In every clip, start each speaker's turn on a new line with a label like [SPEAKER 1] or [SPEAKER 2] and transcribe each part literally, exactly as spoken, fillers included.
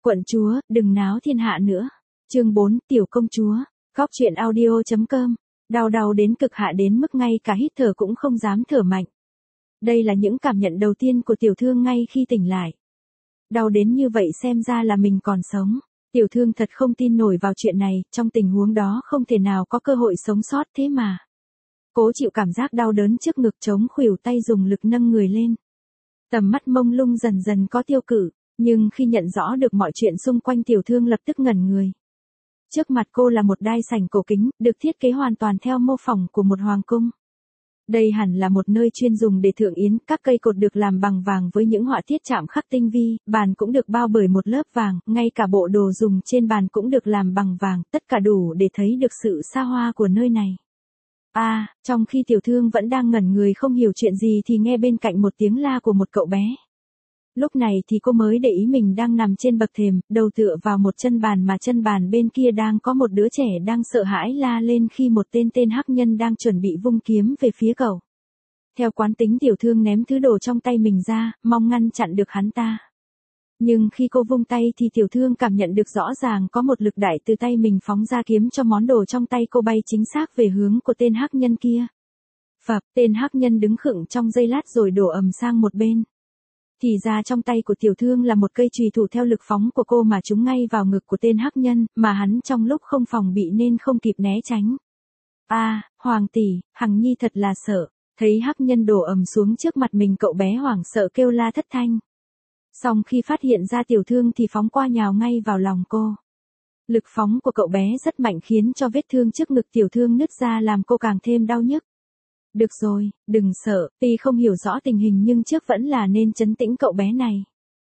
[SPEAKER 1] Quận chúa, đừng náo thiên hạ nữa. Chương bốn, tiểu công chúa. Góc truyện audio chấm com. Đau đau đến cực hạ đến mức ngay cả hít thở cũng không dám thở mạnh. Đây là những cảm nhận đầu tiên của tiểu thương ngay khi tỉnh lại. Đau đến như vậy xem ra là mình còn sống. Tiểu thương thật không tin nổi vào chuyện này, trong tình huống đó không thể nào có cơ hội sống sót thế mà. Cố chịu cảm giác đau đớn trước ngực chống khuỷu tay dùng lực nâng người lên. Tầm mắt mông lung dần dần có tiêu cự, nhưng khi nhận rõ được mọi chuyện xung quanh tiểu thương lập tức ngẩn người. Trước mặt cô là một đai sảnh cổ kính, được thiết kế hoàn toàn theo mô phỏng của một hoàng cung. Đây hẳn là một nơi chuyên dùng để thượng yến, các cây cột được làm bằng vàng với những họa tiết chạm khắc tinh vi, bàn cũng được bao bởi một lớp vàng, ngay cả bộ đồ dùng trên bàn cũng được làm bằng vàng, tất cả đủ để thấy được sự xa hoa của nơi này. À, trong khi tiểu thương vẫn đang ngẩn người không hiểu chuyện gì thì nghe bên cạnh một tiếng la của một cậu bé. Lúc này thì cô mới để ý mình đang nằm trên bậc thềm, đầu tựa vào một chân bàn mà chân bàn bên kia đang có một đứa trẻ đang sợ hãi la lên khi một tên tên hắc nhân đang chuẩn bị vung kiếm về phía cậu. Theo quán tính tiểu thương ném thứ đồ trong tay mình ra, mong ngăn chặn được hắn ta. Nhưng khi cô vung tay thì tiểu thương cảm nhận được rõ ràng có một lực đẩy từ tay mình phóng ra kiếm cho món đồ trong tay cô bay chính xác về hướng của tên hắc nhân kia. Phập, tên hắc nhân đứng khựng trong giây lát rồi đổ ầm sang một bên. Thì ra trong tay của tiểu thương là một cây chùy thủ theo lực phóng của cô mà trúng ngay vào ngực của tên hắc nhân, mà hắn trong lúc không phòng bị nên không kịp né tránh. A, à, hoàng tỷ, Hằng Nhi thật là sợ, thấy hắc nhân đổ ầm xuống trước mặt mình cậu bé hoảng sợ kêu la thất thanh. Xong khi phát hiện ra tiểu thương thì phóng qua nhào ngay vào lòng cô. Lực phóng của cậu bé rất mạnh khiến cho vết thương trước ngực tiểu thương nứt ra làm cô càng thêm đau nhức. Được rồi, đừng sợ, tuy không hiểu rõ tình hình nhưng trước vẫn là nên trấn tĩnh cậu bé này.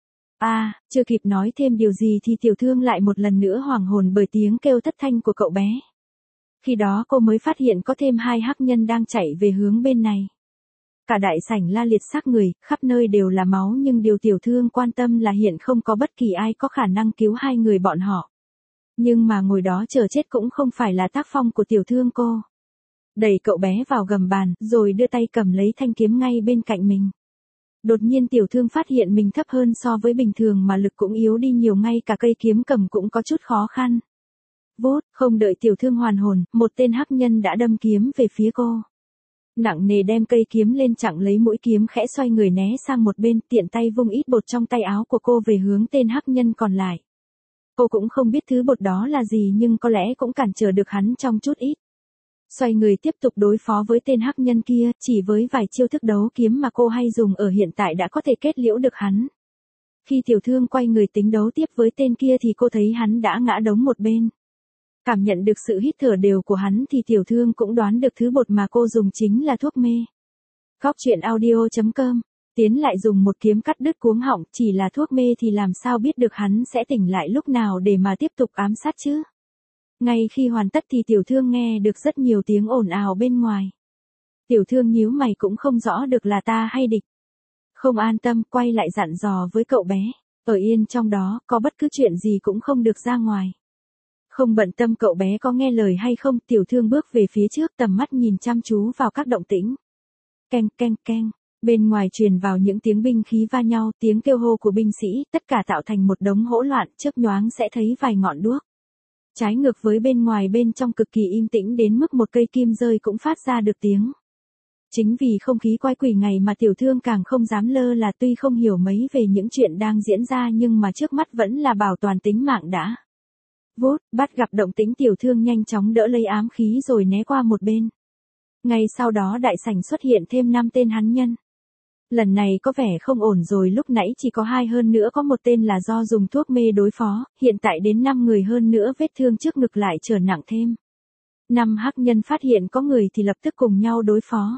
[SPEAKER 1] À, chưa kịp nói thêm điều gì thì tiểu thương lại một lần nữa hoảng hồn bởi tiếng kêu thất thanh của cậu bé. Khi đó cô mới phát hiện có thêm hai hắc nhân đang chạy về hướng bên này. Cả đại sảnh la liệt xác người, khắp nơi đều là máu nhưng điều tiểu thương quan tâm là hiện không có bất kỳ ai có khả năng cứu hai người bọn họ. Nhưng mà ngồi đó chờ chết cũng không phải là tác phong của tiểu thương cô. Đẩy cậu bé vào gầm bàn, rồi đưa tay cầm lấy thanh kiếm ngay bên cạnh mình. Đột nhiên tiểu thương phát hiện mình thấp hơn so với bình thường mà lực cũng yếu đi nhiều, ngay cả cây kiếm cầm cũng có chút khó khăn. Vút, không đợi tiểu thương hoàn hồn, một tên hắc nhân đã đâm kiếm về phía cô. Nặng nề đem cây kiếm lên chặn lấy mũi kiếm, khẽ xoay người né sang một bên, tiện tay vung ít bột trong tay áo của cô về hướng tên hắc nhân còn lại. Cô cũng không biết thứ bột đó là gì nhưng có lẽ cũng cản trở được hắn trong chút ít. Xoay người tiếp tục đối phó với tên hắc nhân kia, chỉ với vài chiêu thức đấu kiếm mà cô hay dùng ở hiện tại đã có thể kết liễu được hắn. Khi tiểu thương quay người tính đấu tiếp với tên kia thì cô thấy hắn đã ngã đống một bên. Cảm nhận được sự hít thở đều của hắn thì tiểu thương cũng đoán được thứ bột mà cô dùng chính là thuốc mê. Góc truyện audio chấm com. Tiến lại dùng một kiếm cắt đứt cuống họng, chỉ là thuốc mê thì làm sao biết được hắn sẽ tỉnh lại lúc nào để mà tiếp tục ám sát chứ. Ngay khi hoàn tất thì tiểu thương nghe được rất nhiều tiếng ồn ào bên ngoài. Tiểu thương nhíu mày cũng không rõ được là ta hay địch. Không an tâm quay lại dặn dò với cậu bé. Ở yên trong đó, có bất cứ chuyện gì cũng không được ra ngoài. Không bận tâm cậu bé có nghe lời hay không, tiểu thương bước về phía trước, tầm mắt nhìn chăm chú vào các động tĩnh. Keng keng keng, bên ngoài truyền vào những tiếng binh khí va nhau, tiếng kêu hô của binh sĩ, tất cả tạo thành một đống hỗn loạn, chớp nhoáng sẽ thấy vài ngọn đuốc. Trái ngược với bên ngoài, bên trong cực kỳ im tĩnh đến mức một cây kim rơi cũng phát ra được tiếng. Chính vì không khí quái quỷ ngày mà tiểu thương càng không dám lơ là, tuy không hiểu mấy về những chuyện đang diễn ra nhưng mà trước mắt vẫn là bảo toàn tính mạng đã. Vút, bắt gặp động tĩnh tiểu thương nhanh chóng đỡ lấy ám khí rồi né qua một bên. Ngay sau đó đại sảnh xuất hiện thêm năm tên hắn nhân. Lần này có vẻ không ổn rồi, lúc nãy chỉ có hai, hơn nữa có một tên là do dùng thuốc mê đối phó, hiện tại đến năm người, hơn nữa vết thương trước ngực lại trở nặng thêm. Năm hắc nhân phát hiện có người thì lập tức cùng nhau đối phó.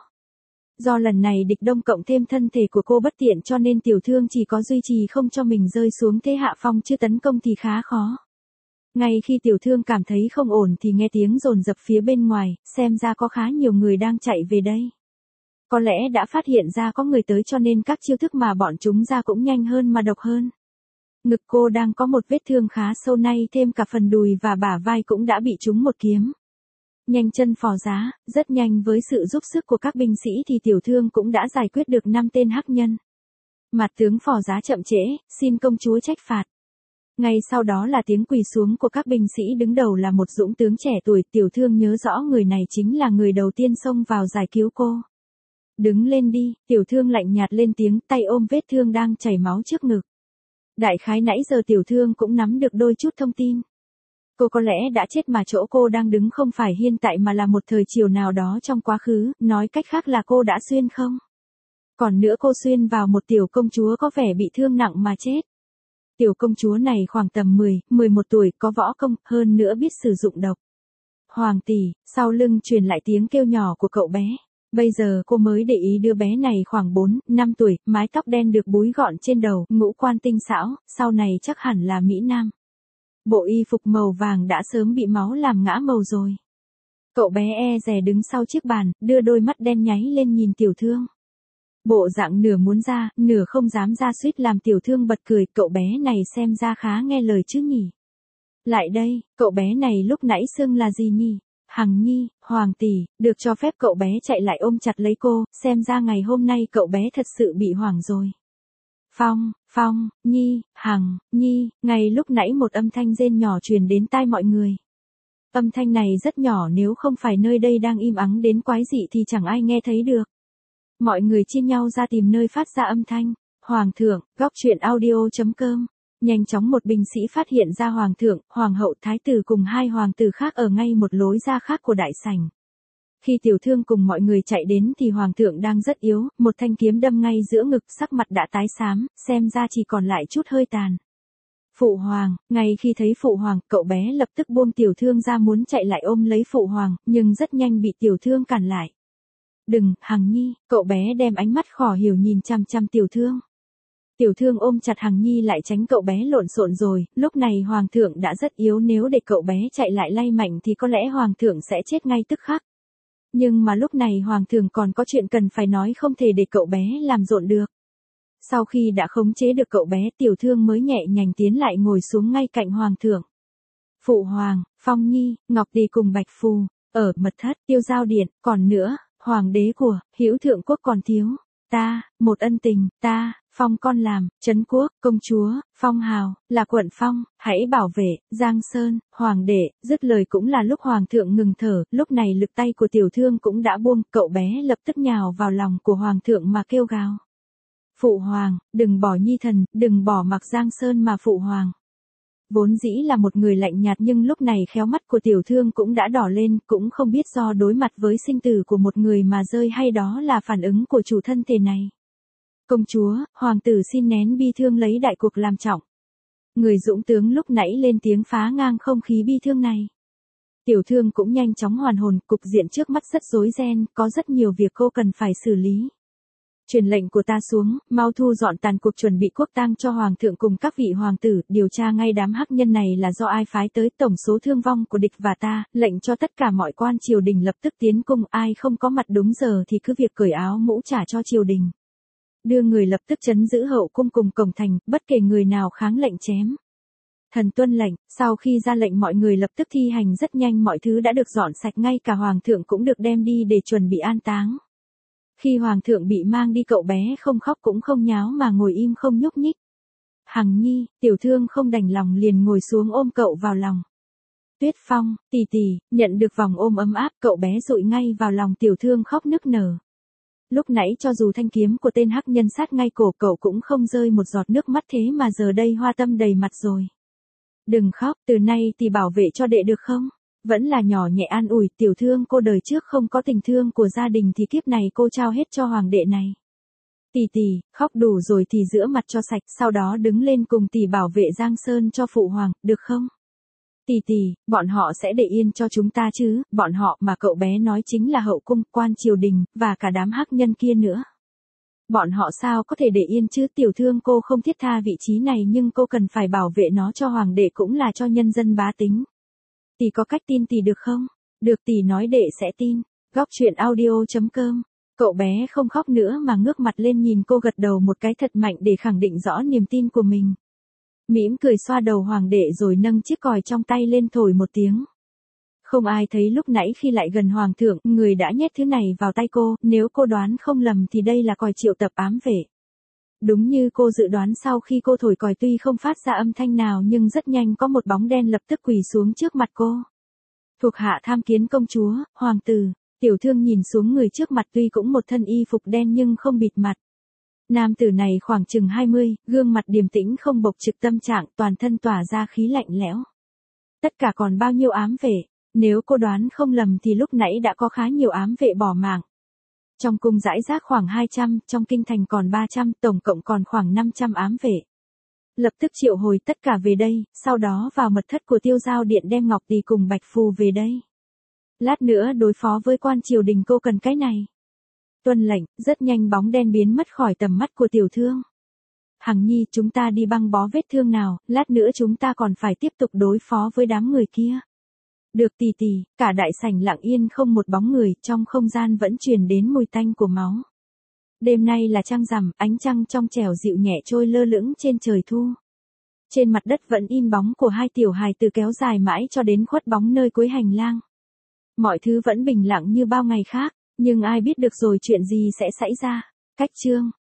[SPEAKER 1] Do lần này địch đông cộng thêm thân thể của cô bất tiện cho nên tiểu thương chỉ có duy trì không cho mình rơi xuống thế hạ phong, chứ tấn công thì khá khó. Ngay khi tiểu thương cảm thấy không ổn thì nghe tiếng dồn dập phía bên ngoài, xem ra có khá nhiều người đang chạy về đây. Có lẽ đã phát hiện ra có người tới cho nên các chiêu thức mà bọn chúng ra cũng nhanh hơn mà độc hơn. Ngực cô đang có một vết thương khá sâu, nay thêm cả phần đùi và bả vai cũng đã bị trúng một kiếm. Nhanh chân phò giá, rất nhanh với sự giúp sức của các binh sĩ thì tiểu thương cũng đã giải quyết được năm tên hắc nhân. Mặt tướng phò giá chậm trễ, xin công chúa trách phạt. Ngay sau đó là tiếng quỳ xuống của các binh sĩ, đứng đầu là một dũng tướng trẻ tuổi. Tiểu thương nhớ rõ người này chính là người đầu tiên xông vào giải cứu cô. Đứng lên đi, tiểu thương lạnh nhạt lên tiếng, tay ôm vết thương đang chảy máu trước ngực. Đại khái nãy giờ tiểu thương cũng nắm được đôi chút thông tin. Cô có lẽ đã chết mà chỗ cô đang đứng không phải hiện tại mà là một thời chiều nào đó trong quá khứ, nói cách khác là cô đã xuyên không. Còn nữa cô xuyên vào một tiểu công chúa có vẻ bị thương nặng mà chết. Tiểu công chúa này khoảng tầm mười, mười một tuổi, có võ công, hơn nữa biết sử dụng độc. Hoàng tỷ, sau lưng truyền lại tiếng kêu nhỏ của cậu bé. Bây giờ cô mới để ý đứa bé này khoảng bốn, năm tuổi, mái tóc đen được búi gọn trên đầu, ngũ quan tinh xảo, sau này chắc hẳn là Mỹ Nam. Bộ y phục màu vàng đã sớm bị máu làm ngã màu rồi. Cậu bé e dè đứng sau chiếc bàn, đưa đôi mắt đen nháy lên nhìn tiểu thương. Bộ dạng nửa muốn ra, nửa không dám ra, suýt làm tiểu thương bật cười. Cậu bé này xem ra khá nghe lời chứ nhỉ. Lại đây, cậu bé này lúc nãy xưng là gì nhỉ? Hằng Nhi, Hoàng tỷ, được cho phép cậu bé chạy lại ôm chặt lấy cô, xem ra ngày hôm nay cậu bé thật sự bị hoảng rồi. Phong, Phong, Nhi, Hằng, Nhi, ngay lúc nãy một âm thanh rên nhỏ truyền đến tai mọi người. Âm thanh này rất nhỏ, nếu không phải nơi đây đang im ắng đến quái dị thì chẳng ai nghe thấy được. Mọi người chia nhau ra tìm nơi phát ra âm thanh. Hoàng thượng, góc truyện audio chấm com. Nhanh chóng một binh sĩ phát hiện ra hoàng thượng, hoàng hậu, thái tử cùng hai hoàng tử khác ở ngay một lối ra khác của đại sảnh. Khi tiểu thương cùng mọi người chạy đến thì hoàng thượng đang rất yếu, một thanh kiếm đâm ngay giữa ngực, sắc mặt đã tái xám, xem ra chỉ còn lại chút hơi tàn. Phụ hoàng, ngay khi thấy phụ hoàng, cậu bé lập tức buông tiểu thương ra muốn chạy lại ôm lấy phụ hoàng, nhưng rất nhanh bị tiểu thương cản lại. Đừng, Hằng Nhi, cậu bé đem ánh mắt khó hiểu nhìn chăm chăm tiểu thương. Tiểu thương ôm chặt Hằng Nhi lại tránh cậu bé lộn xộn rồi, lúc này hoàng thượng đã rất yếu, nếu để cậu bé chạy lại lay mạnh thì có lẽ hoàng thượng sẽ chết ngay tức khắc. Nhưng mà lúc này hoàng thượng còn có chuyện cần phải nói, không thể để cậu bé làm rộn được. Sau khi đã khống chế được cậu bé, tiểu thương mới nhẹ nhàng tiến lại ngồi xuống ngay cạnh hoàng thượng. Phụ hoàng, Phong Nhi, Ngọc Tỷ cùng Bạch Phù, ở mật thất, Tiêu Giao điện, còn nữa, hoàng đế của, Hữu Thượng Quốc còn thiếu. Ta, một ân tình, ta, Phong con làm, Trấn Quốc, công chúa, Phong hào, là quận Phong, hãy bảo vệ, Giang Sơn, hoàng đệ, dứt lời cũng là lúc hoàng thượng ngừng thở, lúc này lực tay của tiểu thương cũng đã buông, cậu bé lập tức nhào vào lòng của hoàng thượng mà kêu gào. Phụ hoàng, đừng bỏ Nhi thần, đừng bỏ mặc Giang Sơn mà phụ hoàng. Vốn dĩ là một người lạnh nhạt nhưng lúc này khéo mắt của tiểu thương cũng đã đỏ lên, cũng không biết do đối mặt với sinh tử của một người mà rơi hay đó là phản ứng của chủ thân thể này. Công chúa, hoàng tử xin nén bi thương lấy đại cuộc làm trọng. Người dũng tướng lúc nãy lên tiếng phá ngang không khí bi thương này. Tiểu thương cũng nhanh chóng hoàn hồn, cục diện trước mắt rất rối ren, có rất nhiều việc cô cần phải xử lý. Truyền lệnh của ta xuống, mau thu dọn tàn cuộc, chuẩn bị quốc tang cho hoàng thượng cùng các vị hoàng tử, điều tra ngay đám hắc nhân này là do ai phái tới, tổng số thương vong của địch và ta, lệnh cho tất cả mọi quan triều đình lập tức tiến cung, ai không có mặt đúng giờ thì cứ việc cởi áo mũ trả cho triều đình. Đưa người lập tức trấn giữ hậu cung cùng cổng thành, bất kể người nào kháng lệnh chém. Thần tuân lệnh, sau khi ra lệnh mọi người lập tức thi hành rất nhanh, mọi thứ đã được dọn sạch, ngay cả hoàng thượng cũng được đem đi để chuẩn bị an táng. Khi hoàng thượng bị mang đi, cậu bé không khóc cũng không nháo mà ngồi im không nhúc nhích. Hằng Nhi, tiểu thương không đành lòng liền ngồi xuống ôm cậu vào lòng. Tuyết Phong, tỷ tỷ, nhận được vòng ôm ấm áp, cậu bé dụi ngay vào lòng tiểu thương khóc nức nở. Lúc nãy cho dù thanh kiếm của tên hắc nhân sát ngay cổ cậu cũng không rơi một giọt nước mắt, thế mà giờ đây hoa tâm đầy mặt rồi. Đừng khóc, từ nay tỷ bảo vệ cho đệ được không? Vẫn là nhỏ nhẹ an ủi, tiểu thương cô đời trước không có tình thương của gia đình thì kiếp này cô trao hết cho hoàng đệ này. Tỷ tỷ, khóc đủ rồi thì rửa mặt cho sạch, sau đó đứng lên cùng tỷ bảo vệ Giang Sơn cho phụ hoàng, được không? Tỷ tỷ, bọn họ sẽ để yên cho chúng ta chứ, bọn họ mà cậu bé nói chính là hậu cung, quan triều đình, và cả đám hắc nhân kia nữa. Bọn họ sao có thể để yên chứ, tiểu thương cô không thiết tha vị trí này nhưng cô cần phải bảo vệ nó cho hoàng đệ cũng là cho nhân dân bá tính. Tỷ có cách tin tỷ được không? Được, tỷ nói đệ sẽ tin. Góc truyện audio chấm com. Cậu bé không khóc nữa mà ngước mặt lên nhìn cô, gật đầu một cái thật mạnh để khẳng định rõ niềm tin của mình. Mỉm cười xoa đầu hoàng đệ rồi nâng chiếc còi trong tay lên thổi một tiếng. Không ai thấy lúc nãy khi lại gần hoàng thượng, người đã nhét thứ này vào tay cô, nếu cô đoán không lầm thì đây là còi triệu tập ám vệ. Đúng như cô dự đoán, sau khi cô thổi còi tuy không phát ra âm thanh nào nhưng rất nhanh có một bóng đen lập tức quỳ xuống trước mặt cô. Thuộc hạ tham kiến công chúa, hoàng tử. Tiểu thương nhìn xuống người trước mặt, tuy cũng một thân y phục đen nhưng không bịt mặt. Nam tử này khoảng chừng hai mươi, gương mặt điềm tĩnh không bộc trực tâm trạng, toàn thân tỏa ra khí lạnh lẽo. Tất cả còn bao nhiêu ám vệ? Nếu cô đoán không lầm thì lúc nãy đã có khá nhiều ám vệ bỏ mạng. Trong cung rải rác khoảng hai trăm, trong kinh thành còn ba trăm, tổng cộng còn khoảng năm trăm ám vệ. Lập tức triệu hồi tất cả về đây, sau đó vào mật thất của Tiêu Giao Điện đem Ngọc Tỷ cùng Bạch Phù về đây. Lát nữa đối phó với quan triều đình cô cần cái này. Tuân lệnh, rất nhanh bóng đen biến mất khỏi tầm mắt của tiểu thương. Hằng Nhi, chúng ta đi băng bó vết thương nào, lát nữa chúng ta còn phải tiếp tục đối phó với đám người kia. Được tỷ tỷ. Cả đại sảnh lặng yên không một bóng người, trong không gian vẫn truyền đến mùi tanh của máu. Đêm nay là trăng rằm, ánh trăng trong trẻo dịu nhẹ trôi lơ lửng trên trời thu. Trên mặt đất vẫn in bóng của hai tiểu hài tử kéo dài mãi cho đến khuất bóng nơi cuối hành lang. Mọi thứ vẫn bình lặng như bao ngày khác, nhưng ai biết được rồi chuyện gì sẽ xảy ra. Cách chương